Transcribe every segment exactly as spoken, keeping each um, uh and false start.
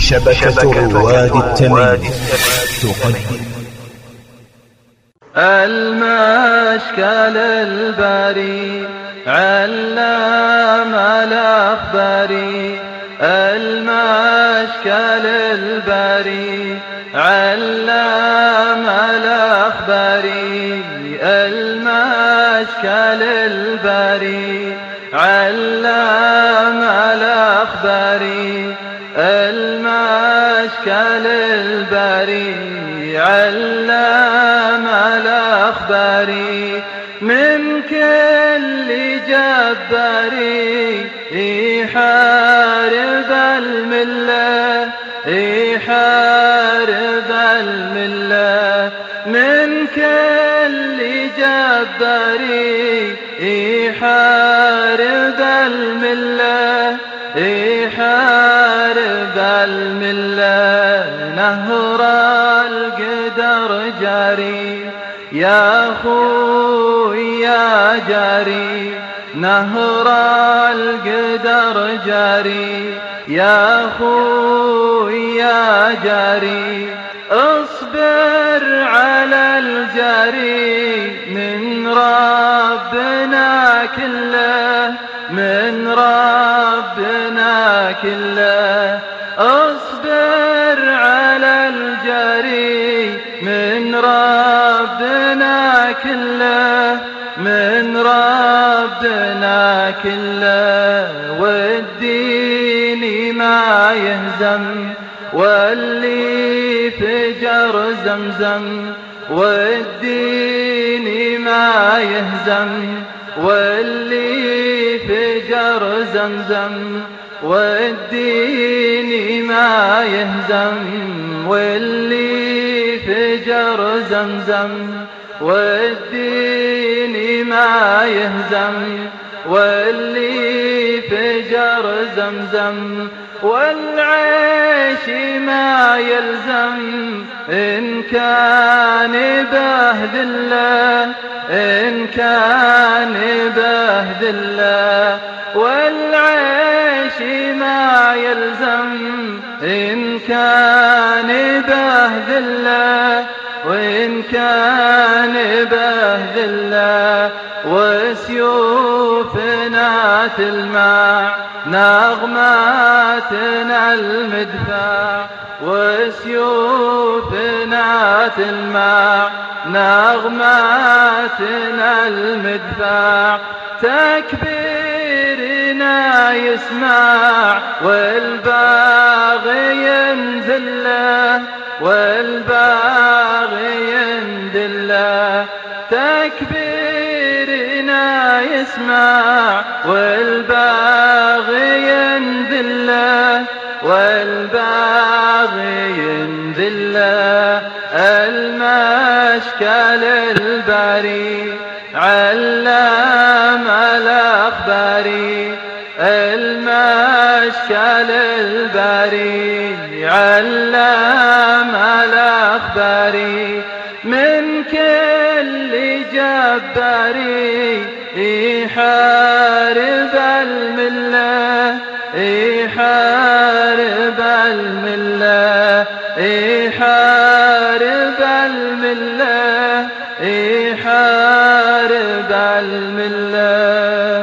شبكة رواد التمييز تقدم المشكل الباري علام الأخباري، المشكل الباري علام الأخباري، المشكل الباري علام الأخباري، المشكل الباري علام الأخباري، من كل جباري يحارب الملة، يحارب الملة، من كل جباري يحارب الملة، يحارب الملة. نهر القدر جاري يا خوي يا جاري، نهر القدر جاري يا خوي يا جاري، اصبر على الجاري من ربنا كله، من ربنا كله، اصبر على الجاري من ربنا كله، من ربنا كله. والدين ما يهزم واللي فجر زمزم، والدين ما يهزم واللي فجر زمزم، والدين ما يهزم واللي فجر زمزم، والدين ما يهزم واللي فجر زمزم. والعيش ما يلزم إن كان بهذله، إن كان بهذله، والعيش ما يلزم إن كان بهذله، وإن كان بهذله. وسيوفنا تلمع نغماتنا المدفع، وسيوفنا تلمع نغماتنا المدفع، تكبيرنا يسمع والباغي ينزل له، والباغي ينزل له، تكبيرنا يسمع والباغي ينزل له، والباغي ينزل له. المشكل الباري علام الأخباري، المشكل الباري علام الأخباري، من كل جباري يحارب الملة، يحارب الملة، يحارب الملة، يحارب الملة.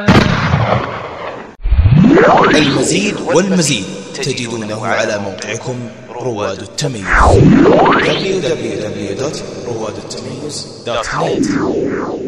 المزيد والمزيد تجدونه على موقعكم رواد التمييز دبليو دبليو دبليو دوت رواد التمييز دوت نت.